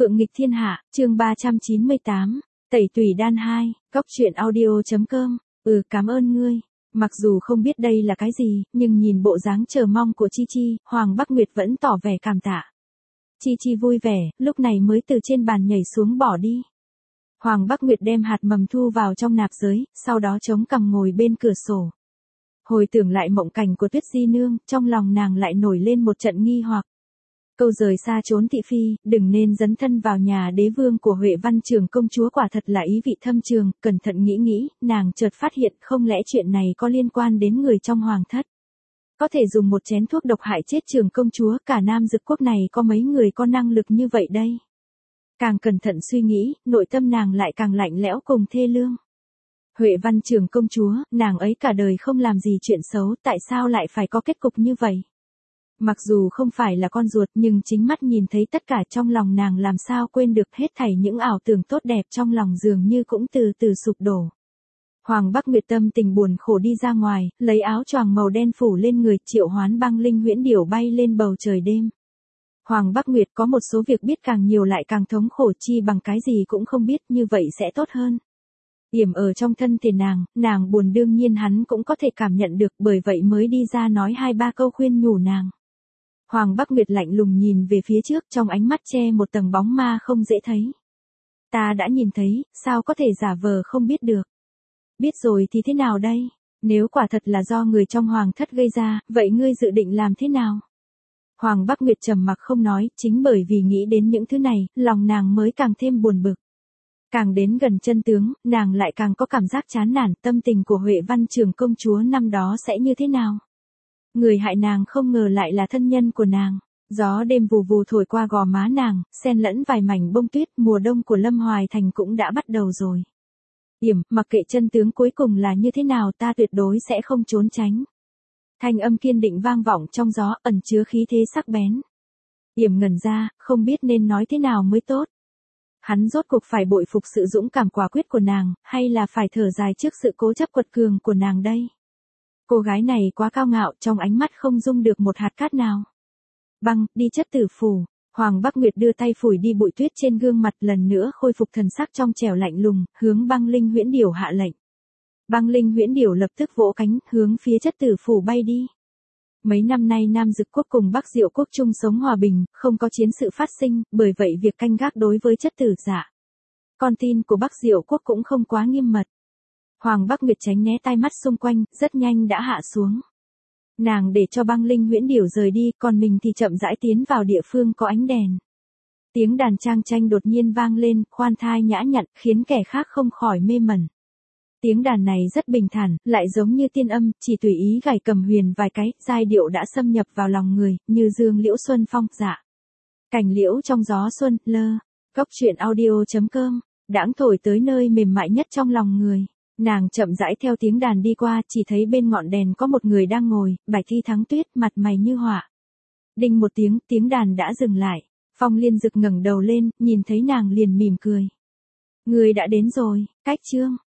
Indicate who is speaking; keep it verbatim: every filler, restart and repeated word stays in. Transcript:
Speaker 1: Phượng nghịch thiên hạ, chương ba trăm chín mươi tám, tẩy tùy đan hai, góc truyện audio chấm com. Ừ, cảm ơn ngươi. Mặc dù không biết đây là cái gì, nhưng nhìn bộ dáng chờ mong của Chi Chi, Hoàng Bắc Nguyệt vẫn tỏ vẻ cảm tạ. Chi Chi vui vẻ, lúc này mới từ trên bàn nhảy xuống bỏ đi. Hoàng Bắc Nguyệt đem hạt mầm thu vào trong nạp giới, sau đó chống cằm ngồi bên cửa sổ. Hồi tưởng lại mộng cảnh của Tuyết Di Nương, trong lòng nàng lại nổi lên một trận nghi hoặc. Câu rời xa trốn thị phi, đừng nên dấn thân vào nhà đế vương của Huệ Văn Trường công chúa quả thật là ý vị thâm trường, cẩn thận nghĩ nghĩ, nàng chợt phát hiện không lẽ chuyện này có liên quan đến người trong hoàng thất. Có thể dùng một chén thuốc độc hại chết Trường công chúa, cả Nam Dực quốc này có mấy người có năng lực như vậy đây. Càng cẩn thận suy nghĩ, nội tâm nàng lại càng lạnh lẽo cùng thê lương. Huệ Văn Trường công chúa, nàng ấy cả đời không làm gì chuyện xấu, tại sao lại phải có kết cục như vậy? Mặc dù không phải là con ruột nhưng chính mắt nhìn thấy tất cả trong lòng nàng làm sao quên được hết thảy những ảo tưởng tốt đẹp trong lòng dường như cũng từ từ sụp đổ. Hoàng Bắc Nguyệt tâm tình buồn khổ đi ra ngoài, lấy áo choàng màu đen phủ lên người, triệu hoán băng linh huyễn điểu bay lên bầu trời đêm. Hoàng Bắc Nguyệt có một số việc biết càng nhiều lại càng thống khổ, chi bằng cái gì cũng không biết, như vậy sẽ tốt hơn. Yểm ở trong thân thể nàng, nàng buồn đương nhiên hắn cũng có thể cảm nhận được, bởi vậy mới đi ra nói hai ba câu khuyên nhủ nàng. Hoàng Bắc Nguyệt lạnh lùng nhìn về phía trước, trong ánh mắt che một tầng bóng ma không dễ thấy. Ta đã nhìn thấy, sao có thể giả vờ không biết được. Biết rồi thì thế nào đây? Nếu quả thật là do người trong hoàng thất gây ra, vậy ngươi dự định làm thế nào? Hoàng Bắc Nguyệt trầm mặc không nói, chính bởi vì nghĩ đến những thứ này, lòng nàng mới càng thêm buồn bực. Càng đến gần chân tướng, nàng lại càng có cảm giác chán nản, tâm tình của Huệ Văn Trường công chúa năm đó sẽ như thế nào? Người hại nàng không ngờ lại là thân nhân của nàng. Gió đêm vù vù thổi qua gò má nàng, xen lẫn vài mảnh bông tuyết, mùa đông của Lâm Hoài Thành cũng đã bắt đầu rồi. Yểm, mặc kệ chân tướng cuối cùng là như thế nào, ta tuyệt đối sẽ không trốn tránh. Thanh âm kiên định vang vọng trong gió, ẩn chứa khí thế sắc bén. Yểm ngẩn ra, không biết nên nói thế nào mới tốt. Hắn rốt cuộc phải bội phục sự dũng cảm quả quyết của nàng, hay là phải thở dài trước sự cố chấp quật cường của nàng đây? Cô gái này quá cao ngạo, trong ánh mắt không dung được một hạt cát nào. Băng, đi chất tử phủ. Hoàng Bắc Nguyệt đưa tay phủi đi bụi tuyết trên gương mặt, lần nữa khôi phục thần sắc trong trẻo lạnh lùng, hướng băng linh huyễn điểu hạ lệnh. Băng linh huyễn điểu lập tức vỗ cánh, hướng phía chất tử phủ bay đi. Mấy năm nay Nam Dực quốc cùng Bắc Diệu quốc chung sống hòa bình, không có chiến sự phát sinh, bởi vậy việc canh gác đối với chất tử dạ con tin của Bắc Diệu quốc cũng không quá nghiêm mật. Hoàng Bắc Nguyệt tránh né tai mắt xung quanh, rất nhanh đã hạ xuống. Nàng để cho băng linh huyễn điểu rời đi, còn mình thì chậm rãi tiến vào địa phương có ánh đèn. Tiếng đàn trang tranh đột nhiên vang lên, khoan thai nhã nhặn, khiến kẻ khác không khỏi mê mẩn. Tiếng đàn này rất bình thản, lại giống như tiên âm, chỉ tùy ý gảy cầm huyền vài cái, giai điệu đã xâm nhập vào lòng người, như dương liễu xuân phong, dạ. Cành liễu trong gió xuân, lơ. Góc truyện audio chấm com, đãng thổi tới nơi mềm mại nhất trong lòng người. Nàng chậm rãi theo tiếng đàn đi qua, chỉ thấy bên ngọn đèn có một người đang ngồi, bạch thi thắng tuyết, mặt mày như họa. Đinh một tiếng, tiếng đàn đã dừng lại. Phong Liên Dực ngẩng đầu lên, nhìn thấy nàng liền mỉm cười. Người đã đến rồi, Cách Chương.